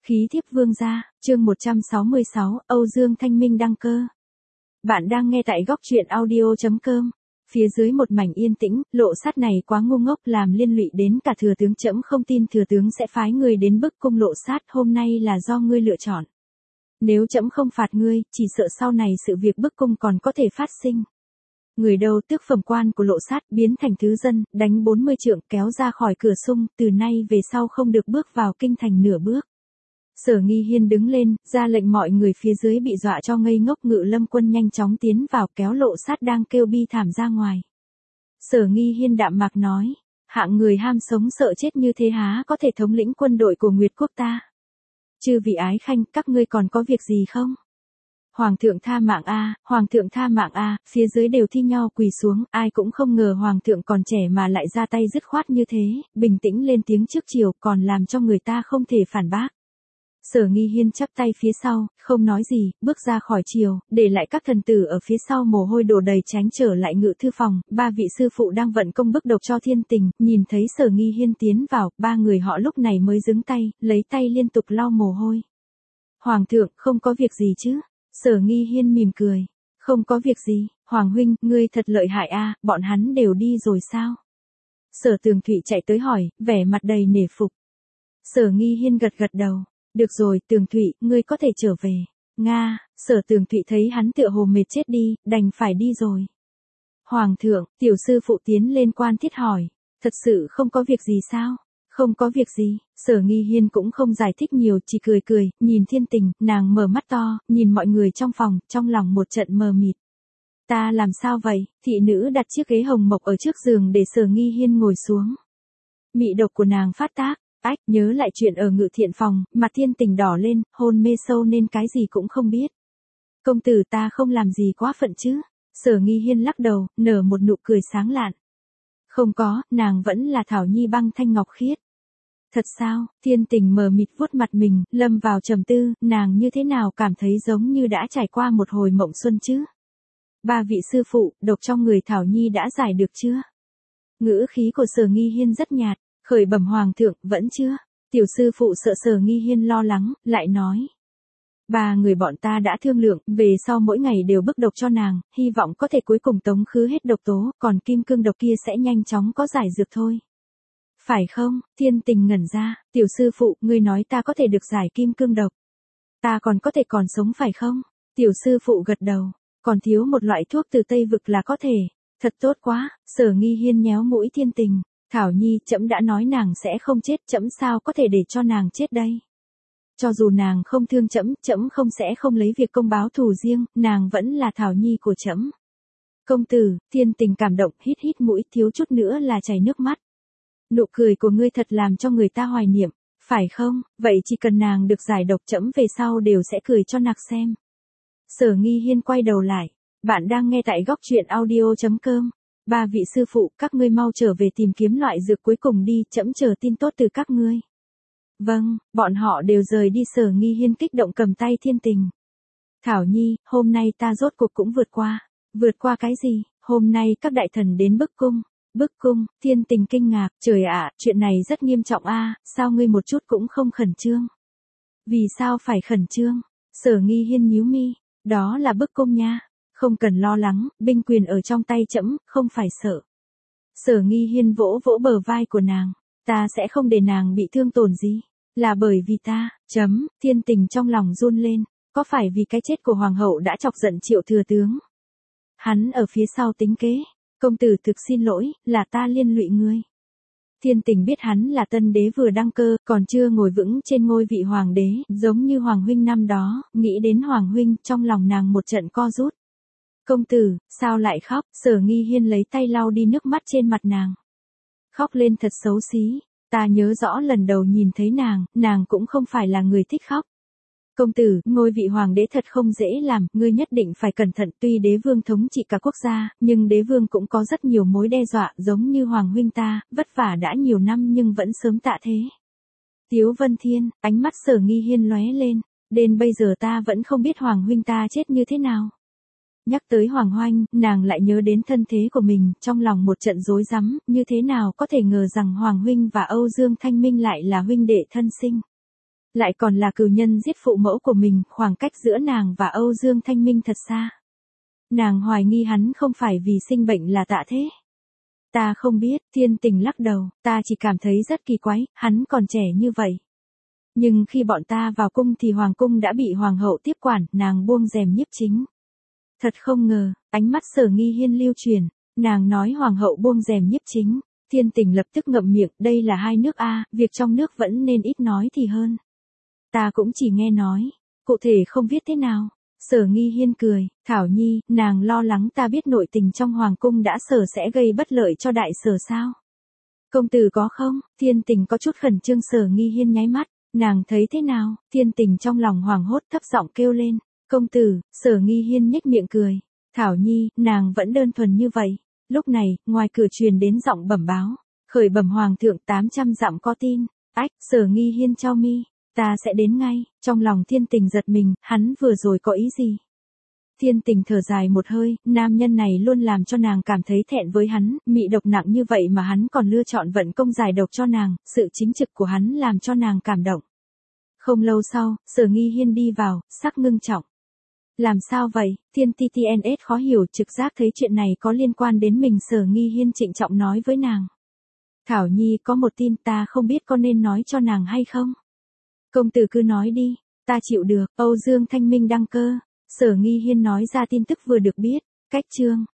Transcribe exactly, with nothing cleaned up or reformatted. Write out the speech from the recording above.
Khí thiếp vương gia, chương một trăm sáu mươi sáu, Âu Dương Thanh Minh đăng cơ. Bạn đang nghe tại góc truyện audio chấm com. Phía dưới một mảnh yên tĩnh, Lộ Sát này quá ngu ngốc làm liên lụy đến cả thừa tướng, trẫm không tin thừa tướng sẽ phái người đến bức cung Lộ Sát, hôm nay là do ngươi lựa chọn. Nếu trẫm không phạt ngươi, chỉ sợ sau này sự việc bức cung còn có thể phát sinh. Người đâu tước phẩm quan của Lộ Sát biến thành thứ dân, đánh bốn mươi trượng kéo ra khỏi cửa sung, từ nay về sau không được bước vào kinh thành nửa bước. Sở Nghi Hiên đứng lên, ra lệnh mọi người phía dưới bị dọa cho ngây ngốc. Ngự Lâm quân nhanh chóng tiến vào kéo Lộ Sát đang kêu bi thảm ra ngoài. Sở Nghi Hiên đạm mạc nói, hạng người ham sống sợ chết như thế há có thể thống lĩnh quân đội của Nguyệt quốc ta. Chư vị ái khanh, các ngươi còn có việc gì không? Hoàng thượng tha mạng a, hoàng thượng tha mạng a, phía dưới đều thi nhau quỳ xuống, ai cũng không ngờ hoàng thượng còn trẻ mà lại ra tay dứt khoát như thế, bình tĩnh lên tiếng trước chiều, còn làm cho người ta không thể phản bác. Sở Nghi Hiên chắp tay phía sau, không nói gì, bước ra khỏi triều, để lại các thần tử ở phía sau mồ hôi đổ đầy tránh trở lại ngự thư phòng. Ba vị sư phụ đang vận công bức độc cho Thiên Tình, nhìn thấy Sở Nghi Hiên tiến vào, ba người họ lúc này mới dừng tay, lấy tay liên tục lau mồ hôi. Hoàng thượng, không có việc gì chứ? Sở Nghi Hiên mỉm cười, không có việc gì. Hoàng huynh, ngươi thật lợi hại a, bọn hắn đều đi rồi sao? Sở Tường Thụy chạy tới hỏi, vẻ mặt đầy nể phục. Sở Nghi Hiên gật gật đầu. Được rồi, Tường Thụy, ngươi có thể trở về. Nga, Sở Tường Thụy thấy hắn tựa hồ mệt chết đi, đành phải đi rồi. Hoàng thượng, tiểu sư phụ tiến lên quan thiết hỏi, thật sự không có việc gì sao? Không có việc gì. Sở Nghi Hiên cũng không giải thích nhiều, chỉ cười cười, nhìn Thiên Tình, nàng mở mắt to, nhìn mọi người trong phòng, trong lòng một trận mờ mịt. Ta làm sao vậy? Thị nữ đặt chiếc ghế hồng mộc ở trước giường để Sở Nghi Hiên ngồi xuống. Mị độc của nàng phát tác. Ách, nhớ lại chuyện ở ngự thiện phòng, mặt Thiên Tình đỏ lên, hôn mê sâu nên cái gì cũng không biết. Công tử ta không làm gì quá phận chứ? Sở Nghi Hiên lắc đầu, nở một nụ cười sáng lạn. Không có, nàng vẫn là Thảo Nhi băng thanh ngọc khiết. Thật sao? Thiên Tình mờ mịt vuốt mặt mình, lâm vào trầm tư, nàng như thế nào cảm thấy giống như đã trải qua một hồi mộng xuân chứ? Ba vị sư phụ, độc trong người Thảo Nhi đã giải được chưa? Ngữ khí của Sở Nghi Hiên rất nhạt. Khởi bẩm hoàng thượng, vẫn chưa. Tiểu sư phụ sợ Sở Nghi Hiên lo lắng, lại nói. Ba người bọn ta đã thương lượng, về sau mỗi ngày đều bức độc cho nàng, hy vọng có thể cuối cùng tống khứ hết độc tố, còn kim cương độc kia sẽ nhanh chóng có giải dược thôi. Phải không? Thiên Tình ngẩn ra, tiểu sư phụ, ngươi nói ta có thể được giải kim cương độc. Ta còn có thể còn sống phải không? Tiểu sư phụ gật đầu, còn thiếu một loại thuốc từ Tây Vực là có thể. Thật tốt quá. Sở Nghi Hiên nhéo mũi Thiên Tình. Thảo Nhi, trẫm đã nói nàng sẽ không chết, trẫm sao có thể để cho nàng chết đây? Cho dù nàng không thương trẫm, trẫm không sẽ không lấy việc công báo thù riêng, nàng vẫn là Thảo Nhi của trẫm. Công tử, Thiên Tình cảm động, hít hít mũi, thiếu chút nữa là chảy nước mắt. Nụ cười của ngươi thật làm cho người ta hoài niệm, phải không? Vậy chỉ cần nàng được giải độc, trẫm về sau đều sẽ cười cho nặc xem. Sở Nghi Hiên quay đầu lại, bạn đang nghe tại góc truyện audio chấm com. Ba vị sư phụ, các ngươi mau trở về tìm kiếm loại dược cuối cùng đi, trẫm chờ tin tốt từ các ngươi. Vâng, bọn họ đều rời đi. Sở Nghi Hiên kích động cầm tay Thiên Tình. Thảo Nhi, hôm nay ta rốt cuộc cũng vượt qua. Vượt qua cái gì? Hôm nay các đại thần đến bức cung. Bức cung? Thiên Tình kinh ngạc, trời ạ, chuyện này rất nghiêm trọng a, sao ngươi một chút cũng không khẩn trương? Vì sao phải khẩn trương? Sở Nghi Hiên nhíu mi, đó là bức cung nha. Không cần lo lắng, binh quyền ở trong tay trẫm, không phải sợ. Sở Nghi Hiên vỗ vỗ bờ vai của nàng, ta sẽ không để nàng bị thương tổn gì, là bởi vì ta, chấm. Thiên Tình trong lòng run lên, có phải vì cái chết của hoàng hậu đã chọc giận Triệu thừa tướng? Hắn ở phía sau tính kế, công tử thực xin lỗi, là ta liên lụy ngươi. Thiên Tình biết hắn là tân đế vừa đăng cơ, còn chưa ngồi vững trên ngôi vị hoàng đế, giống như hoàng huynh năm đó, nghĩ đến hoàng huynh, trong lòng nàng một trận co rút. Công tử, sao lại khóc? Sở Nghi Hiên lấy tay lau đi nước mắt trên mặt nàng. Khóc lên thật xấu xí, ta nhớ rõ lần đầu nhìn thấy nàng, nàng cũng không phải là người thích khóc. Công tử, ngôi vị hoàng đế thật không dễ làm, ngươi nhất định phải cẩn thận, tuy đế vương thống trị cả quốc gia, nhưng đế vương cũng có rất nhiều mối đe dọa, giống như hoàng huynh ta, vất vả đã nhiều năm nhưng vẫn sớm tạ thế. Tiếu Vân Thiên, ánh mắt Sở Nghi Hiên lóe lên, đến bây giờ ta vẫn không biết hoàng huynh ta chết như thế nào. Nhắc tới Hoàng Huynh, nàng lại nhớ đến thân thế của mình, trong lòng một trận rối rắm, như thế nào có thể ngờ rằng Hoàng Huynh và Âu Dương Thanh Minh lại là huynh đệ thân sinh. Lại còn là cừu nhân giết phụ mẫu của mình, khoảng cách giữa nàng và Âu Dương Thanh Minh thật xa. Nàng hoài nghi hắn không phải vì sinh bệnh là Tạ Thế. Ta không biết, Thiên Tình lắc đầu, ta chỉ cảm thấy rất kỳ quái, hắn còn trẻ như vậy. Nhưng khi bọn ta vào cung thì hoàng cung đã bị hoàng hậu tiếp quản, nàng buông rèm nhiếp chính. Thật không ngờ, ánh mắt Sở Nghi Hiên lưu truyền, nàng nói hoàng hậu buông rèm nhiếp chính. Thiên Tình lập tức ngậm miệng, đây là hai nước a, việc trong nước vẫn nên ít nói thì hơn. Ta cũng chỉ nghe nói, cụ thể không biết thế nào. Sở Nghi Hiên cười, Thảo Nhi, nàng lo lắng ta biết nội tình trong hoàng cung đã sở sẽ gây bất lợi cho đại sở sao? Công tử có không? Thiên Tình có chút khẩn trương. Sở Nghi Hiên nháy mắt, nàng thấy thế nào? Thiên Tình trong lòng hoảng hốt thấp giọng kêu lên, công tử. Sở Nghi Hiên nhếch miệng cười, Thảo Nhi, nàng vẫn đơn thuần như vậy. Lúc này, ngoài cửa truyền đến giọng bẩm báo, khởi bẩm hoàng thượng tám trăm dặm có tin. Ách, Sở Nghi Hiên chau mi. Ta sẽ đến ngay. Trong lòng Thiên Tình giật mình, hắn vừa rồi có ý gì? Thiên Tình thở dài một hơi, nam nhân này luôn làm cho nàng cảm thấy thẹn với hắn, mị độc nặng như vậy mà hắn còn lựa chọn vận công giải độc cho nàng, sự chính trực của hắn làm cho nàng cảm động. Không lâu sau, Sở Nghi Hiên đi vào, sắc ngưng trọng. Làm sao vậy? Thiên tê tê en ét khó hiểu, trực giác thấy chuyện này có liên quan đến mình. Sở Nghi Hiên trịnh trọng nói với nàng. Thảo Nhi, có một tin ta không biết có nên nói cho nàng hay không? Công tử cứ nói đi, ta chịu được. Âu Dương Thanh Minh đăng cơ. Sở Nghi Hiên nói ra tin tức vừa được biết. Cách chương